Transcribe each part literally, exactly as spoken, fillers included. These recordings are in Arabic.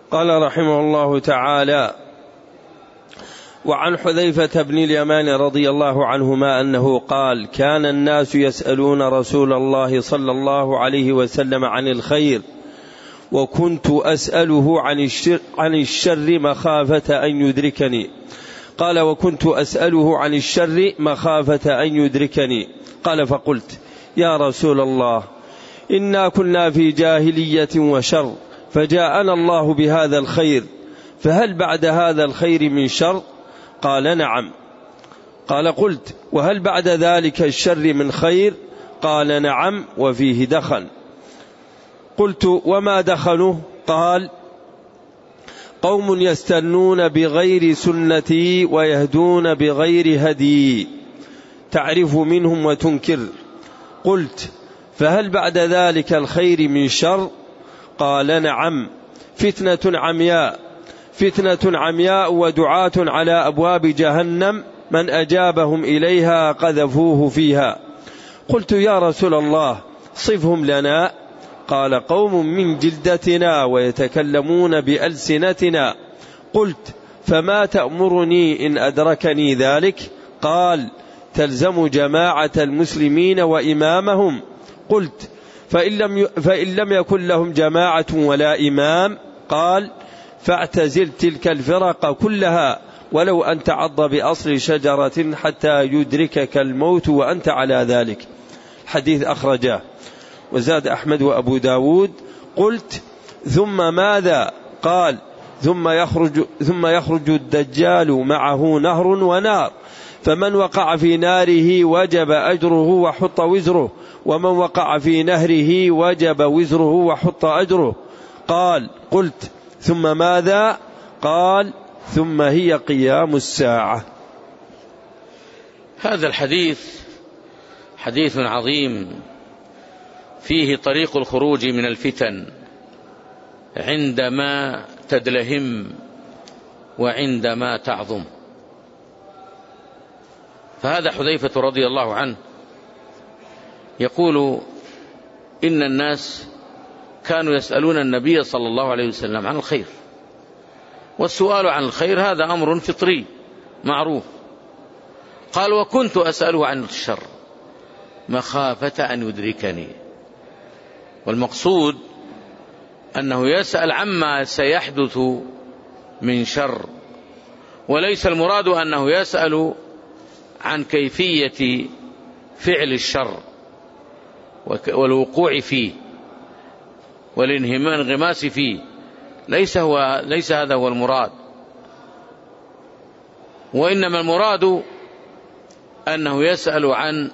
قال رحمه الله تعالى: وعن حذيفة بن اليمان رضي الله عنهما أنه قال: كان الناس يسألون رسول الله صلى الله عليه وسلم عن الخير، وكنت أسأله عن الشر, عن الشر مخافة أن يدركني. قال: وكنت أسأله عن الشر مخافة أن يدركني. قال: فقلت: يا رسول الله، إنا كنا في جاهلية وشر، فجاءنا الله بهذا الخير، فهل بعد هذا الخير من شر؟ قال: نعم. قال: قلت: وهل بعد ذلك الشر من خير؟ قال: نعم، وفيه دخل. قلت: وما دخله؟ قال: قوم يستنون بغير سنتي ويهدون بغير هدي، تعرف منهم وتنكر. قلت: فهل بعد ذلك الخير من شر؟ قال: نعم، فتنة عمياء فتنة عمياء ودعاة على أبواب جهنم، من أجابهم إليها قذفوه فيها. قلت: يا رسول الله، صفهم لنا. قال: قوم من جلدتنا ويتكلمون بألسنتنا. قلت: فما تأمرني إن أدركني ذلك؟ قال: تلزم جماعة المسلمين وإمامهم. قلت: فإن لم, فإن لم يكن لهم جماعة ولا إمام؟ قال: فاعتزل تلك الفرق كلها، ولو أن تعض بأصل شجرة حتى يدركك الموت وأنت على ذلك. حديث أخرجاه. وزاد أحمد وأبو داود. قلت: ثم ماذا؟ قال: ثم يخرج, ثم يخرج الدجال معه نهر ونار، فمن وقع في ناره وجب أجره وحط وزره، ومن وقع في نهره وجب وزره وحط أجره. قال: قلت: ثم ماذا؟ قال: ثم هي قيام الساعة. هذا الحديث حديث عظيم، فيه طريق الخروج من الفتن عندما تدلهم وعندما تعظم. فهذا حذيفة رضي الله عنه يقول: إن الناس كانوا يسألون النبي صلى الله عليه وسلم عن الخير، والسؤال عن الخير هذا أمر فطري معروف. قال: وكنت أسأله عن الشر مخافة أن يدركني. والمقصود أنه يسأل عما سيحدث من شر، وليس المراد أنه يسأل عن كيفية فعل الشر والوقوع فيه والانغماس فيه، ليس, هو ليس هذا هو المراد، وإنما المراد أنه يسأل عن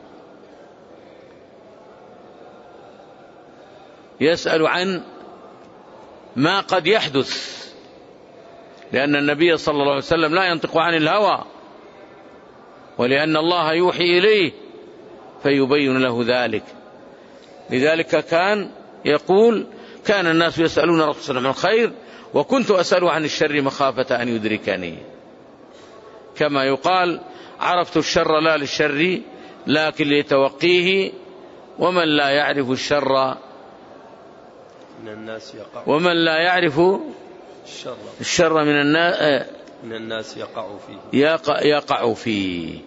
يسأل عن ما قد يحدث، لأن النبي صلى الله عليه وسلم لا ينطق عن الهوى، ولأن الله يوحي إليه فيبين له ذلك. لذلك كان يقول: كان الناس يسألون رسول الله عن الخير، وكنت أسأل عن الشر مخافة أن يدركني. كما يقال: عرفت الشر لا للشر لكن لتوقيه، ومن لا يعرف الشر من الناس يقع ومن لا يعرف الشر, الشر من الناس من الناس يقع فيه يقع, يقع فيه.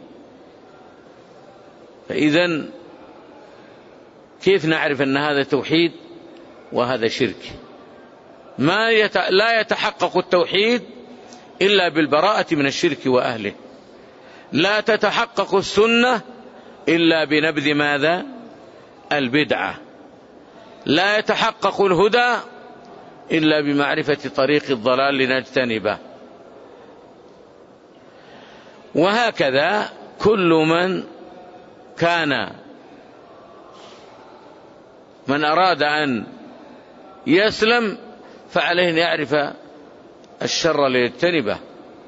فإذن كيف نعرف أن هذا توحيد وهذا شرك؟ ما يت... لا يتحقق التوحيد إلا بالبراءة من الشرك وأهله، لا تتحقق السنة إلا بنبذ ماذا؟ البدعة، لا يتحقق الهدى إلا بمعرفة طريق الضلال لنجتنبه. وهكذا كل من كان من أراد أن يسلم فعليه أن يعرف الشر ليجتنبه.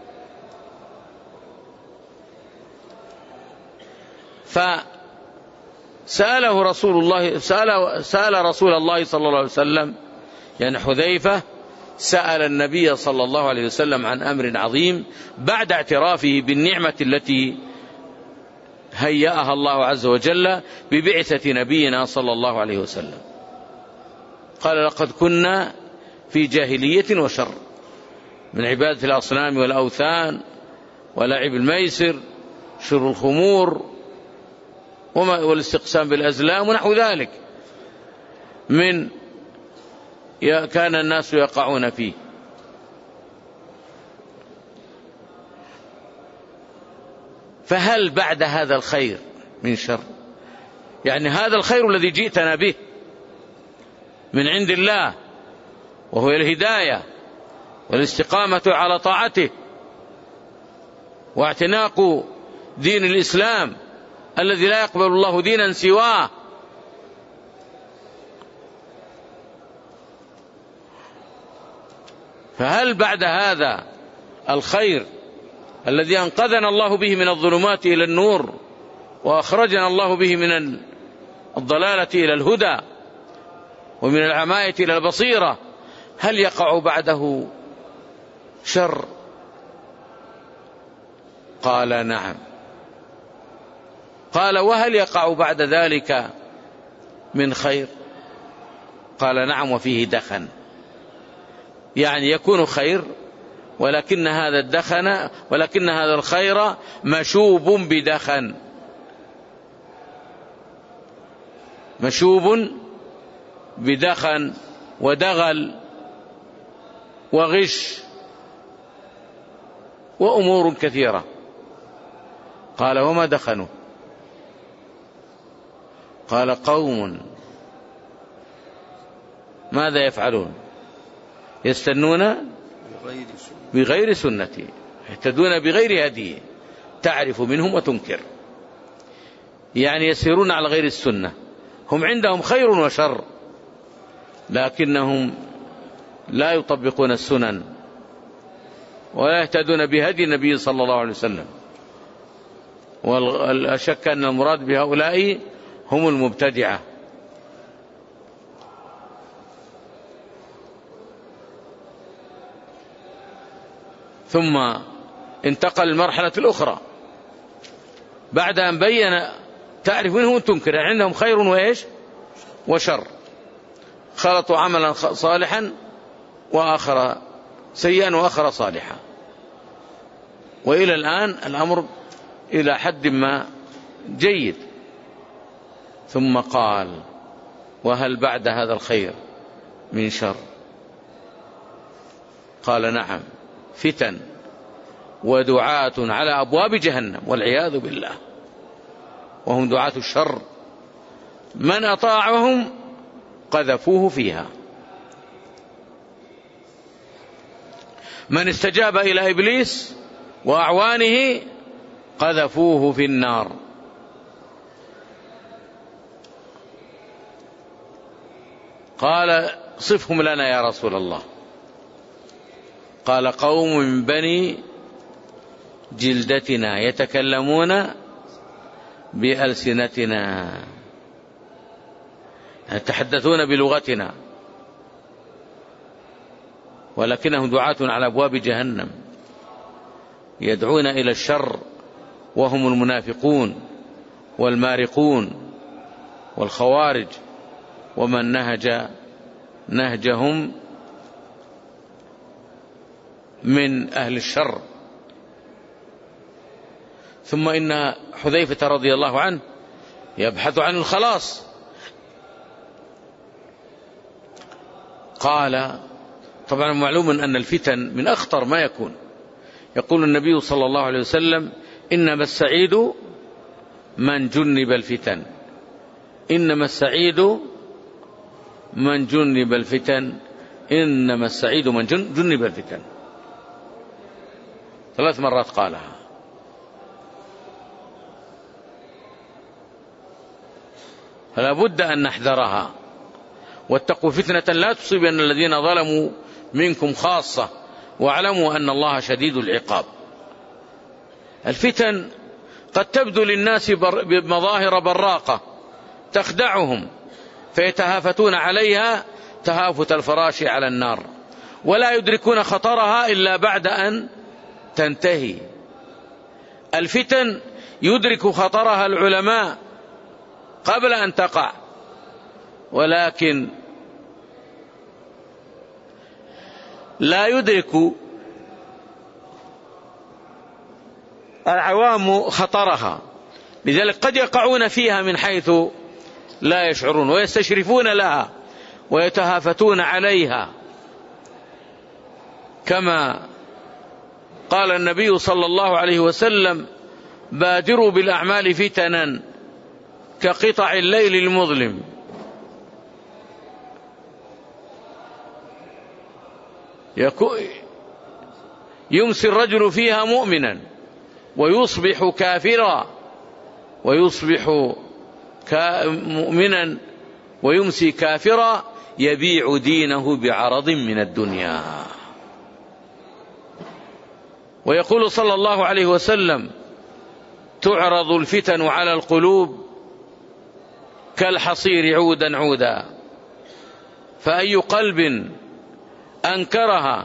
فسأله رسول الله سأل, سأل رسول الله صلى الله عليه وسلم، يعني حذيفة سأل النبي صلى الله عليه وسلم عن أمر عظيم بعد اعترافه بالنعمة التي هيأها الله عز وجل ببعثة نبينا صلى الله عليه وسلم. قال: لقد كنا في جاهلية وشر، من عبادة الأصنام والأوثان ولعب الميسر، شرب الخمور والاستقسام بالأزلام ونحو ذلك، من كان الناس يقعون فيه. فهل بعد هذا الخير من شر؟ يعني هذا الخير الذي جئتنا به من عند الله، وهو الهداية والاستقامة على طاعته واعتناق دين الإسلام الذي لا يقبل الله دينا سواه، فهل بعد هذا الخير الذي أنقذنا الله به من الظلمات إلى النور وأخرجنا الله به من الضلالة إلى الهدى ومن العماية إلى البصيرة، هل يقع بعده شر؟ قال نعم. قال وهل يقع بعد ذلك من خير؟ قال نعم وفيه دخن، يعني يكون خير ولكن هذا الدخن ولكن هذا الخير مشوب بدخن، مشوب بدخن ودغل وغش وأمور كثيرة. قال وما دخنوا؟ قال قوم ماذا يفعلون؟ يستنون بغير سنتي، يهتدون بغير هدي، تعرف منهم وتنكر، يعني يسيرون على غير السنة، هم عندهم خير وشر لكنهم لا يطبقون السنن ولا يهتدون بهدي النبي صلى الله عليه وسلم. ولا شك أن المراد بهؤلاء هم المبتدعة. ثم انتقل المرحلة الأخرى بعد أن بين تعرف منهم تنكر، يعني عندهم خير وإيش وشر، خلطوا عملا صالحا وآخر سيئا وآخر صالحا، وإلى الآن الأمر إلى حد ما جيد. ثم قال وهل بعد هذا الخير من شر؟ قال نعم، فتن ودعاة على أبواب جهنم والعياذ بالله، وهم دعاة الشر، من أطاعهم قذفوه فيها، من استجاب إلى إبليس وأعوانه قذفوه في النار. قال صفهم لنا يا رسول الله. قال قوم من بني جلدتنا يتكلمون بألسنتنا، يتحدثون بلغتنا، ولكنهم دعاة على أبواب جهنم يدعون إلى الشر، وهم المنافقون والمارقون والخوارج ومن نهج نهجهم من أهل الشر. ثم إن حذيفة رضي الله عنه يبحث عن الخلاص. قال طبعا معلوم أن الفتن من أخطر ما يكون. يقول النبي صلى الله عليه وسلم إنما السعيد من جنب الفتن، إنما السعيد من جنب الفتن، إنما السعيد من جنب الفتن، ثلاث مرات قالها. فلا بد أن نحذرها، واتقوا فتنة لا تصيبن الذين ظلموا منكم خاصة واعلموا أن الله شديد العقاب. الفتن قد تبدو للناس بمظاهر براقة تخدعهم فيتهافتون عليها تهافت الفراش على النار، ولا يدركون خطرها إلا بعد أن تنتهي. الفتن يدرك خطرها العلماء قبل أن تقع، ولكن لا يدرك العوام خطرها، لذلك قد يقعون فيها من حيث لا يشعرون ويستشرفون لها ويتهافتون عليها، كما قال النبي صلى الله عليه وسلم: بادروا بالأعمال فتنا كقطع الليل المظلم. يمسي الرجل فيها مؤمنا ويصبح كافرا، ويصبح مؤمنا ويمسي كافرا، يبيع دينه بعرض من الدنيا. ويقول صلى الله عليه وسلم: تعرض الفتن على القلوب كالحصير عودا عودا، فأي قلب أنكرها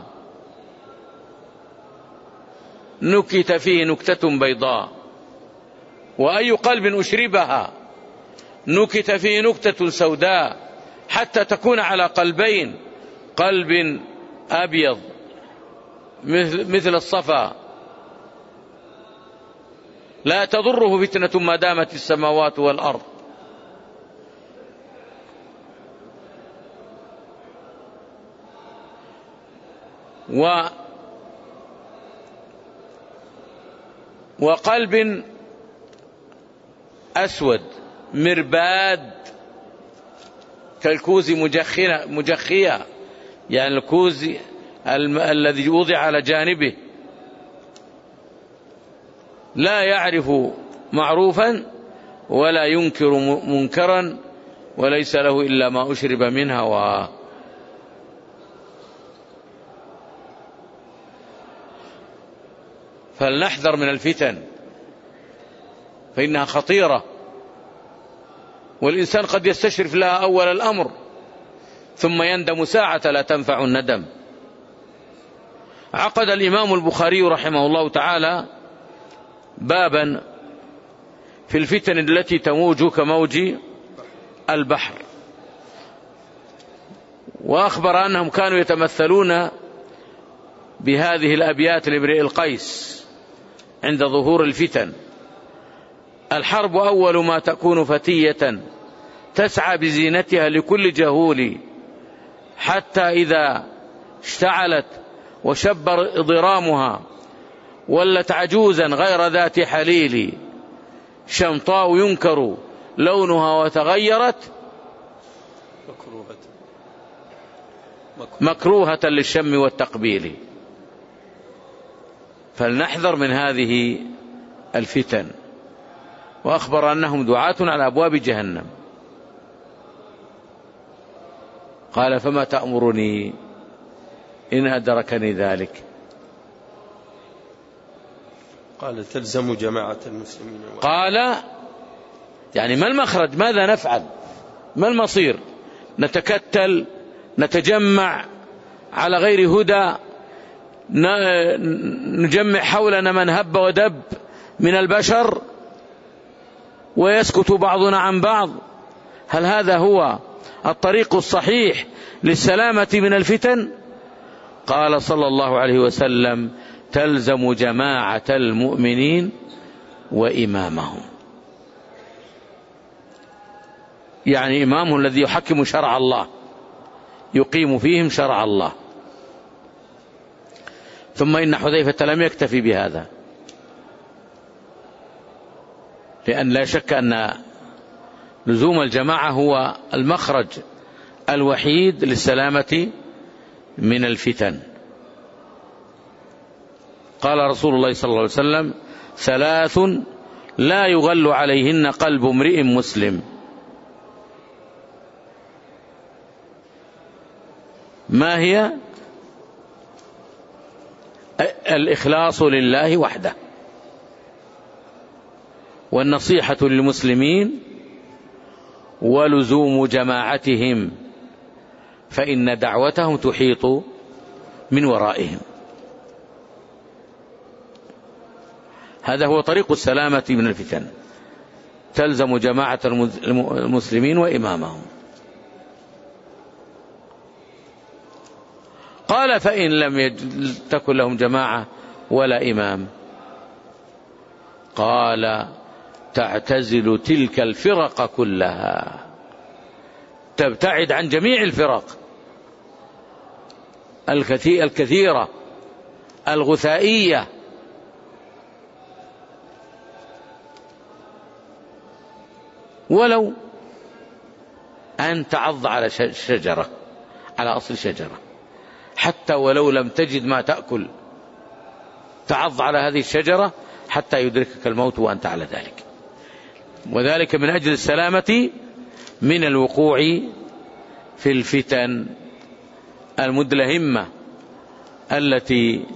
نكت فيه نكتة بيضاء، وأي قلب أشربها نكت فيه نكتة سوداء، حتى تكون على قلبين: قلب أبيض مثل الصفا لا تضره فتنة ما دامت السماوات والأرض. و وقلب أسود مرباد كالكوز مجخية، يعني الكوز الذي وضع على جانبه لا يعرف معروفا ولا ينكر منكرا، وليس له إلا ما أشرب من هواه. فلنحذر من الفتن فإنها خطيرة، والإنسان قد يستشرف لها أول الأمر ثم يندم ساعة لا تنفع الندم. عقد الإمام البخاري رحمه الله تعالى بابا في الفتن التي تموج كموج البحر، وأخبر أنهم كانوا يتمثلون بهذه الأبيات لامرئ القيس عند ظهور الفتن: الحرب أول ما تكون فتية تسعى بزينتها لكل جهول، حتى إذا اشتعلت وشب ضرامها ولت عجوزا غير ذات حليل، شمطاء ينكر لونها وتغيرت مكروهة للشم والتقبيل. فلنحذر من هذه الفتن. وأخبر أنهم دعاة على أبواب جهنم. قال: فما تأمرني إن أدركني ذلك؟ قال: تلزم جماعة المسلمين. قال: يعني ما المخرج؟ ماذا نفعل؟ ما المصير؟ نتكتل، نتجمع على غير هدى، نجمع حولنا من هب ودب من البشر ويسكت بعضنا عن بعض؟ هل هذا هو الطريق الصحيح للسلامة من الفتن؟ قال صلى الله عليه وسلم: تلزم جماعة المؤمنين وإمامهم، يعني إمامهم الذي يحكم شرع الله، يقيم فيهم شرع الله. ثم إن حذيفة لم يكتفي بهذا، لأن لا شك أن لزوم الجماعة هو المخرج الوحيد للسلامة من الفتن. قال رسول الله صلى الله عليه وسلم: ثلاث لا يغل عليهن قلب امرئ مسلم: ما هي؟ الإخلاص لله وحده، والنصيحة للمسلمين، ولزوم جماعتهم، فإن دعوتهم تحيط من ورائهم. هذا هو طريق السلامة من الفتن، تلزم جماعة المسلمين وإمامهم. قال قال فإن لم تكن لهم جماعة ولا إمام؟ قال تعتزل تلك الفرق كلها، تبتعد عن جميع الفرق الكثيرة الغثائية، ولو أن تعض على شجرة، على أصل شجرة، حتى ولو لم تجد ما تأكل تعض على هذه الشجرة حتى يدركك الموت وأنت على ذلك. وذلك من أجل السلامة من الوقوع في الفتن المدلهمة التي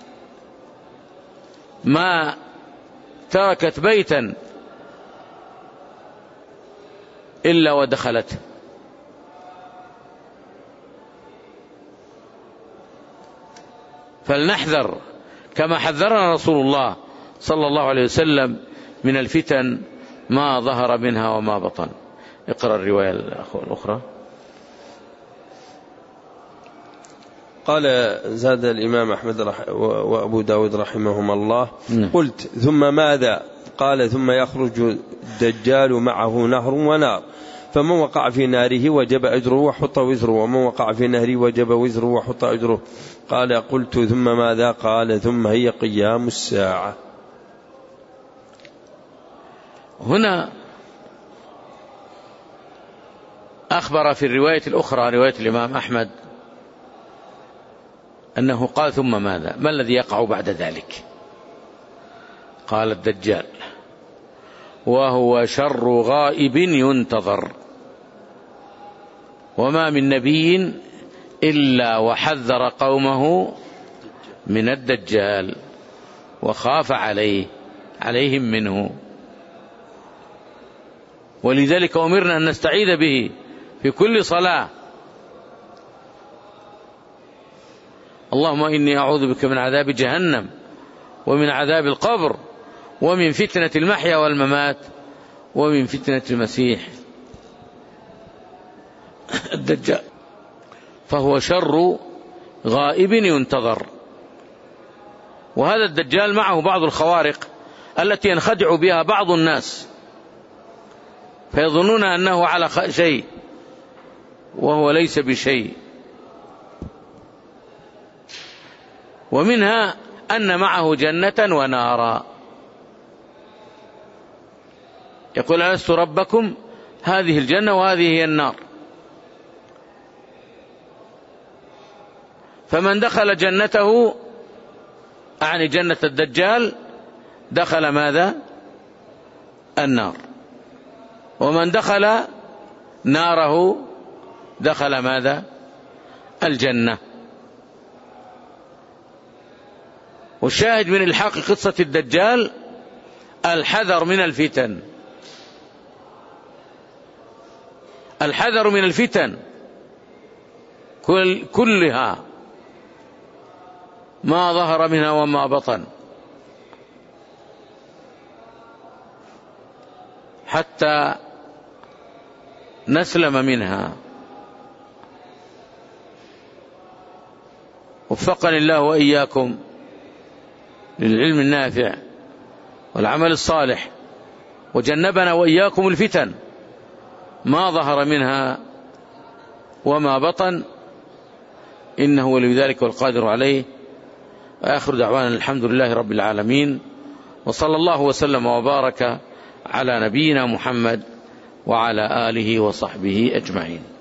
ما تركت بيتا إلا ودخلته. فلنحذر كما حذرنا رسول الله صلى الله عليه وسلم من الفتن ما ظهر منها وما بطن. اقرأ الرواية الأخرى. قال زاد الإمام أحمد رح وأبو داود رحمهما الله: قلت ثم ماذا؟ قال: ثم يخرج الدجال معه نهر ونار، فمن وقع في ناره وجب أجره وحط وزره، ومن وقع في نهره وجب وزره وحط أجره. قال: قلت ثم ماذا؟ قال: ثم هي قيام الساعة. هنا أخبر في الرواية الأخرى رواية الإمام أحمد أنه قال: ثم ماذا؟ ما الذي يقع بعد ذلك؟ قال: الدجال، وهو شر غائب ينتظر، وما من نبي إلا وحذر قومه من الدجال وخاف عليه عليهم منه، ولذلك أمرنا أن نستعيذ به في كل صلاة. اللهم إني أعوذ بك من عذاب جهنم ومن عذاب القبر ومن فتنة المحيا والممات ومن فتنة المسيح الدجال، فهو شر غائب ينتظر. وهذا الدجال معه بعض الخوارق التي ينخدع بها بعض الناس، فيظنون أنه على شيء وهو ليس بشيء. ومنها أن معه جنة ونارا، يقول: ألست ربكم؟ هذه الجنة وهذه هي النار. فمن دخل جنته، أعني جنة الدجال، دخل ماذا؟ النار. ومن دخل ناره دخل ماذا؟ الجنة. والشاهد من الحق قصة الدجال الحذر من الفتن، الحذر من الفتن كل كلها ما ظهر منها وما بطن، حتى نسلم منها. وفقني الله وإياكم للعلم النافع والعمل الصالح، وجنبنا وإياكم الفتن ما ظهر منها وما بطن، إنه ولي ذلك والقادر عليه. وآخر دعوانا الحمد لله رب العالمين، وصلى الله وسلم وبارك على نبينا محمد وعلى آله وصحبه أجمعين.